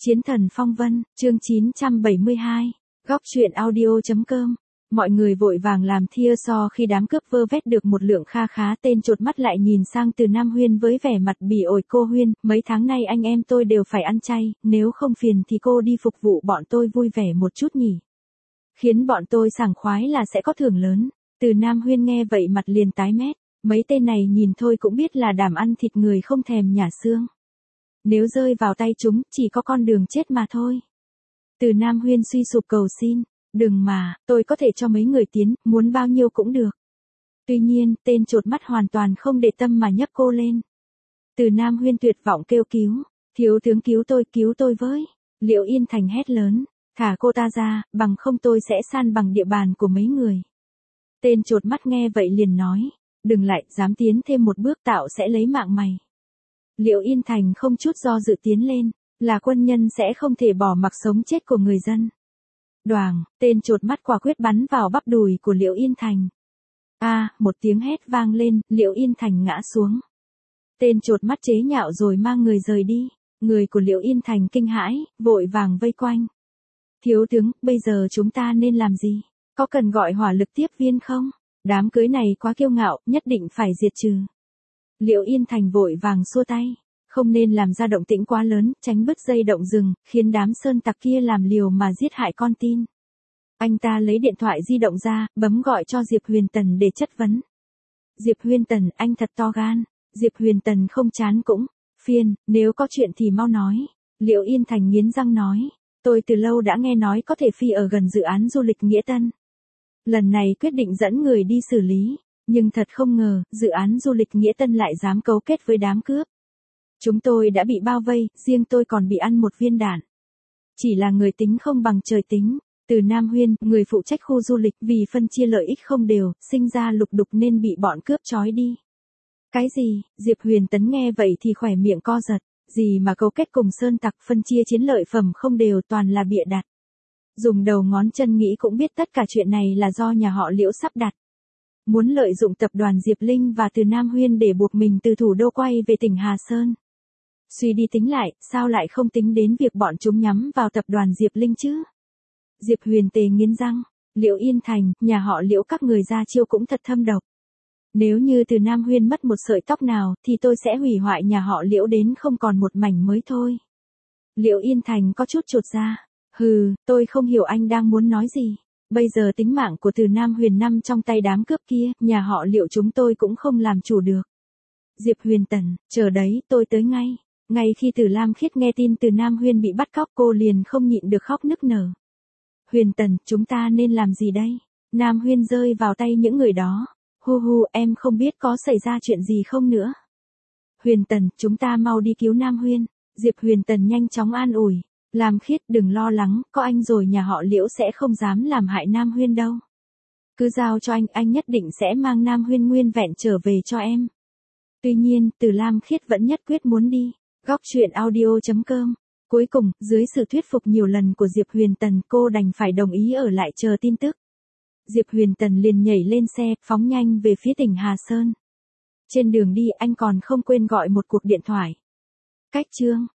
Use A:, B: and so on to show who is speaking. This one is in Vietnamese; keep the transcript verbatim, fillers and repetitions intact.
A: Chiến thần phong vân, chương chín trăm bảy mươi hai, góc truyện audio.com. Mọi người vội vàng làm thia so khi đám cướp vơ vét được một lượng kha khá, tên chột mắt lại nhìn sang Từ Nam Huyên với vẻ mặt bỉ ổi. Cô Huyên, mấy tháng nay anh em tôi đều phải ăn chay, nếu không phiền thì cô đi phục vụ bọn tôi vui vẻ một chút nhỉ. Khiến bọn tôi sảng khoái là sẽ có thưởng lớn. Từ Nam Huyên nghe vậy mặt liền tái mét, mấy tên này nhìn thôi cũng biết là đảm ăn thịt người không thèm nhả xương. Nếu rơi vào tay chúng, chỉ có con đường chết mà thôi. Từ Nam Huyên suy sụp cầu xin, đừng mà, tôi có thể cho mấy người tiến, muốn bao nhiêu cũng được. Tuy nhiên, tên chột mắt hoàn toàn không để tâm mà nhấc cô lên. Từ Nam Huyên tuyệt vọng kêu cứu, thiếu tướng cứu tôi, cứu tôi với. Liễu Yên Thành hét lớn, thả cô ta ra, bằng không tôi sẽ san bằng địa bàn của mấy người. Tên chột mắt nghe vậy liền nói, đừng lại, dám tiến thêm một bước tạo sẽ lấy mạng mày. Liễu Yên Thành không chút do dự tiến lên, là quân nhân sẽ không thể bỏ mặc sống chết của người dân. Đoàng, tên chột mắt quả quyết bắn vào bắp đùi của Liễu Yên Thành. A, à, một tiếng hét vang lên, Liễu Yên Thành ngã xuống. Tên chột mắt chế nhạo rồi mang người rời đi, người của Liễu Yên Thành kinh hãi, vội vàng vây quanh. Thiếu tướng, bây giờ chúng ta nên làm gì? Có cần gọi hỏa lực tiếp viên không? Đám cưới này quá kiêu ngạo, nhất định phải diệt trừ. Liễu Yên Thành vội vàng xua tay, không nên làm ra động tĩnh quá lớn, tránh bứt dây động rừng, khiến đám sơn tặc kia làm liều mà giết hại con tin. Anh ta lấy điện thoại di động ra, bấm gọi cho Diệp Huyền Tần để chất vấn. Diệp Huyền Tần, anh thật to gan. Diệp Huyền Tần không chán cũng phiền, nếu có chuyện thì mau nói. Liễu Yên Thành nghiến răng nói, tôi từ lâu đã nghe nói có thể phi ở gần dự án du lịch Nghĩa Tân. Lần này quyết định dẫn người đi xử lý. Nhưng thật không ngờ, dự án du lịch Nghĩa Tân lại dám cấu kết với đám cướp. Chúng tôi đã bị bao vây, riêng tôi còn bị ăn một viên đạn. Chỉ là người tính không bằng trời tính. Từ Nam Huyên, người phụ trách khu du lịch, vì phân chia lợi ích không đều, sinh ra lục đục nên bị bọn cướp trói đi. Cái gì? Diệp Huyền Tấn nghe vậy thì khỏe miệng co giật. Gì mà cấu kết cùng sơn tặc, phân chia chiến lợi phẩm không đều, toàn là bịa đặt. Dùng đầu ngón chân nghĩ cũng biết tất cả chuyện này là do nhà họ Liễu sắp đặt. Muốn lợi dụng tập đoàn Diệp Linh và Từ Nam Huyên để buộc mình từ thủ đô quay về tỉnh Hà Sơn. Suy đi tính lại, sao lại không tính đến việc bọn chúng nhắm vào tập đoàn Diệp Linh chứ? Diệp Huyền Tề nghiến răng, Liễu Yên Thành, nhà họ Liễu các người ra chiêu cũng thật thâm độc. Nếu như Từ Nam Huyên mất một sợi tóc nào thì tôi sẽ hủy hoại nhà họ Liễu đến không còn một mảnh mới thôi. Liễu Yên Thành có chút chột ra, hừ, tôi không hiểu anh đang muốn nói gì. Bây giờ tính mạng của Từ Nam Huyền nằm trong tay đám cướp kia, nhà họ Liễu chúng tôi cũng không làm chủ được. Diệp Huyền Tần, chờ đấy, tôi tới ngay. Ngay khi Từ Lam Khiết nghe tin Từ Nam Huyên bị bắt cóc, cô liền không nhịn được khóc nức nở. Huyền Tần, chúng ta nên làm gì đây? Nam Huyên rơi vào tay những người đó. Hu hu, em không biết có xảy ra chuyện gì không nữa. Huyền Tần, chúng ta mau đi cứu Nam Huyên. Diệp Huyền Tần nhanh chóng an ủi. Lam Khiết, đừng lo lắng, có anh rồi nhà họ Liễu sẽ không dám làm hại Nam Huyên đâu. Cứ giao cho anh, anh nhất định sẽ mang Nam Huyên nguyên vẹn trở về cho em. Tuy nhiên, Từ Lam Khiết vẫn nhất quyết muốn đi. Góc truyện audio.com. Cuối cùng, dưới sự thuyết phục nhiều lần của Diệp Huyền Tần, cô đành phải đồng ý ở lại chờ tin tức. Diệp Huyền Tần liền nhảy lên xe, phóng nhanh về phía tỉnh Hà Sơn. Trên đường đi anh còn không quên gọi một cuộc điện thoại. Cách chương.